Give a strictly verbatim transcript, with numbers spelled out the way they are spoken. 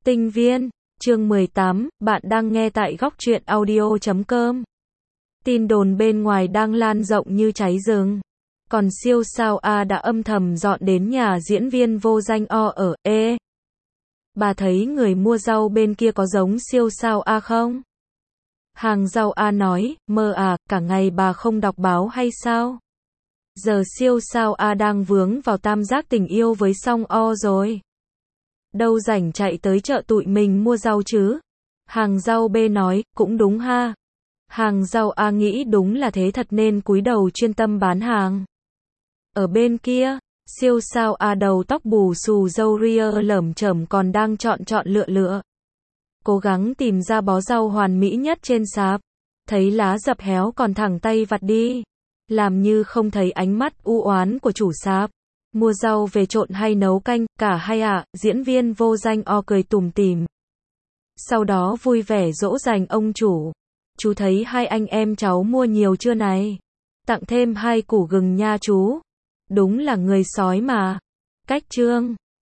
Tinh viên, chương mười tám, bạn đang nghe tại góc truyện audio chấm com. Tin đồn bên ngoài đang lan rộng như cháy rừng. Còn siêu sao A đã âm thầm dọn đến nhà diễn viên vô danh O ở, ê. Bà thấy người mua rau bên kia có giống siêu sao A không? Hàng rau A nói, mơ à, cả ngày bà không đọc báo hay sao? Giờ siêu sao A đang vướng vào tam giác tình yêu với song O rồi. Đâu rảnh chạy tới chợ tụi mình mua rau chứ? Hàng rau B nói, cũng đúng ha. Hàng rau A nghĩ đúng là thế thật nên cúi đầu chuyên tâm bán hàng. Ở bên kia, siêu sao A đầu tóc bù xù râu ria lởm chởm còn đang chọn chọn lựa lựa. Cố gắng tìm ra bó rau hoàn mỹ nhất trên sạp. Thấy lá dập héo còn thẳng tay vặt đi. Làm như không thấy ánh mắt u oán của chủ sạp. Mua rau về trộn hay nấu canh, cả hai ạ, à, diễn viên vô danh O cười tủm tỉm. Sau đó vui vẻ dỗ dành ông chủ. Chú thấy hai anh em cháu mua nhiều chưa này? Tặng thêm hai củ gừng nha chú. Đúng là người sói mà. Cách chương